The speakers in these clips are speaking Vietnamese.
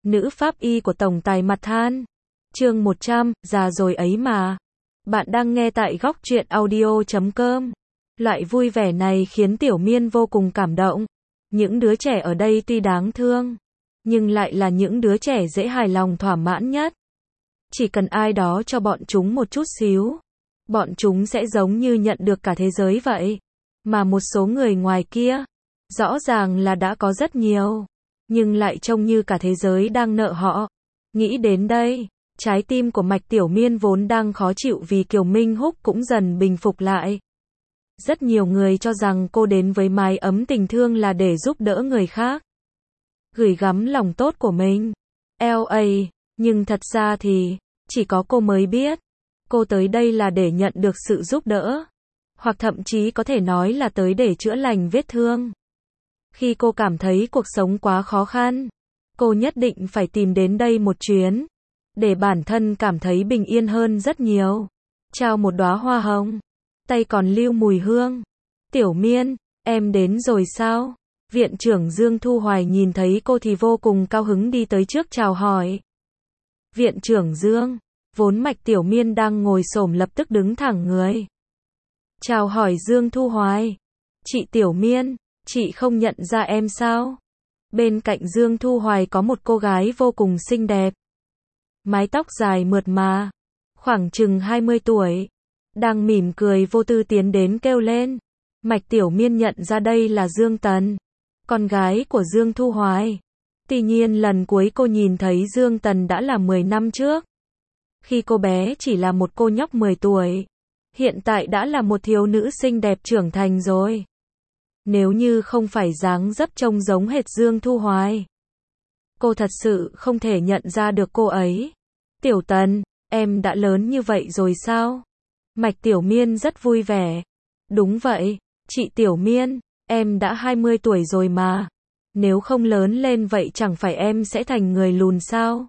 Nữ pháp y của tổng tài mặt than. Chương 100, già rồi ấy mà. Bạn đang nghe tại góc truyện audio.com. Loại vui vẻ này khiến Tiểu Miên vô cùng cảm động. Những đứa trẻ ở đây tuy đáng thương, nhưng lại là những đứa trẻ dễ hài lòng thỏa mãn nhất. Chỉ cần ai đó cho bọn chúng một chút xíu, bọn chúng sẽ giống như nhận được cả thế giới vậy. Mà một số người ngoài kia, rõ ràng là đã có rất nhiều, nhưng lại trông như cả thế giới đang nợ họ. Nghĩ đến đây, trái tim của Mạch Tiểu Miên vốn đang khó chịu vì Kiều Minh Húc cũng dần bình phục lại. Rất nhiều người cho rằng cô đến với mái ấm tình thương là để giúp đỡ người khác, gửi gắm lòng tốt của mình. LA, nhưng thật ra thì, chỉ có cô mới biết, cô tới đây là để nhận được sự giúp đỡ, hoặc thậm chí có thể nói là tới để chữa lành vết thương. Khi cô cảm thấy cuộc sống quá khó khăn, cô nhất định phải tìm đến đây một chuyến, để bản thân cảm thấy bình yên hơn rất nhiều. Trao một đóa hoa hồng, tay còn lưu mùi hương. Tiểu Miên, em đến rồi sao? Viện trưởng Dương Thu Hoài nhìn thấy cô thì vô cùng cao hứng đi tới trước chào hỏi. Viện trưởng Dương, vốn Mạch Tiểu Miên đang ngồi xổm lập tức đứng thẳng người. Chào hỏi Dương Thu Hoài. Chị Tiểu Miên, chị không nhận ra em sao? Bên cạnh Dương Thu Hoài có một cô gái vô cùng xinh đẹp. Mái tóc dài mượt mà, khoảng chừng 20 tuổi. Đang mỉm cười vô tư tiến đến kêu lên. Mạch Tiểu Miên nhận ra đây là Dương Tần, con gái của Dương Thu Hoài. Tuy nhiên lần cuối cô nhìn thấy Dương Tần đã là 10 năm trước. Khi cô bé chỉ là một cô nhóc 10 tuổi. Hiện tại đã là một thiếu nữ xinh đẹp trưởng thành rồi. Nếu như không phải dáng dấp trông giống hệt Dương Thu Hoài, cô thật sự không thể nhận ra được cô ấy. Tiểu Tần, em đã lớn như vậy rồi sao? Mạch Tiểu Miên rất vui vẻ. Đúng vậy, chị Tiểu Miên, em đã 20 tuổi rồi mà. Nếu không lớn lên vậy chẳng phải em sẽ thành người lùn sao?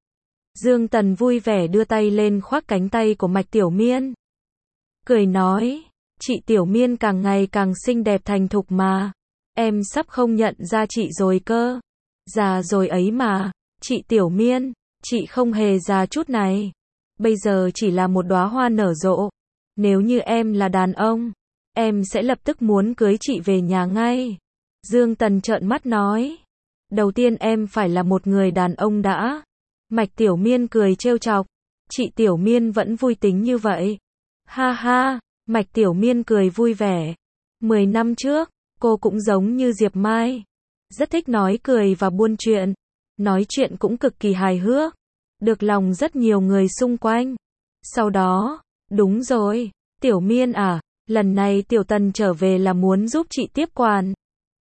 Dương Tần vui vẻ đưa tay lên khoác cánh tay của Mạch Tiểu Miên. Cười nói, chị Tiểu Miên càng ngày càng xinh đẹp thành thục mà. Em sắp không nhận ra chị rồi cơ. Già rồi ấy mà, chị Tiểu Miên, chị không hề già chút này. Bây giờ chỉ là một đóa hoa nở rộ. Nếu như em là đàn ông, em sẽ lập tức muốn cưới chị về nhà ngay. Dương Tần trợn mắt nói. Đầu tiên em phải là một người đàn ông đã. Mạch Tiểu Miên cười trêu chọc. Chị Tiểu Miên vẫn vui tính như vậy. Ha ha, Mạch Tiểu Miên cười vui vẻ. 10 năm trước, cô cũng giống như Diệp Mai. Rất thích nói cười và buôn chuyện. Nói chuyện cũng cực kỳ hài hước. Được lòng rất nhiều người xung quanh. Sau đó, đúng rồi, Tiểu Miên à, lần này Tiểu Tần trở về là muốn giúp chị tiếp quản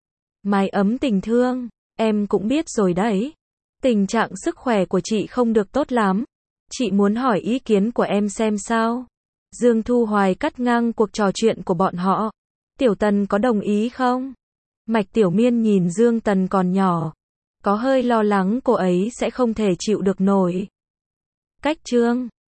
mái ấm tình thương. Em cũng biết rồi đấy. Tình trạng sức khỏe của chị không được tốt lắm. Chị muốn hỏi ý kiến của em xem sao? Dương Thu Hoài cắt ngang cuộc trò chuyện của bọn họ. Tiểu Tần có đồng ý không? Mạch Tiểu Miên nhìn Dương Tần còn nhỏ, có hơi lo lắng cô ấy sẽ không thể chịu được nổi. Cách chương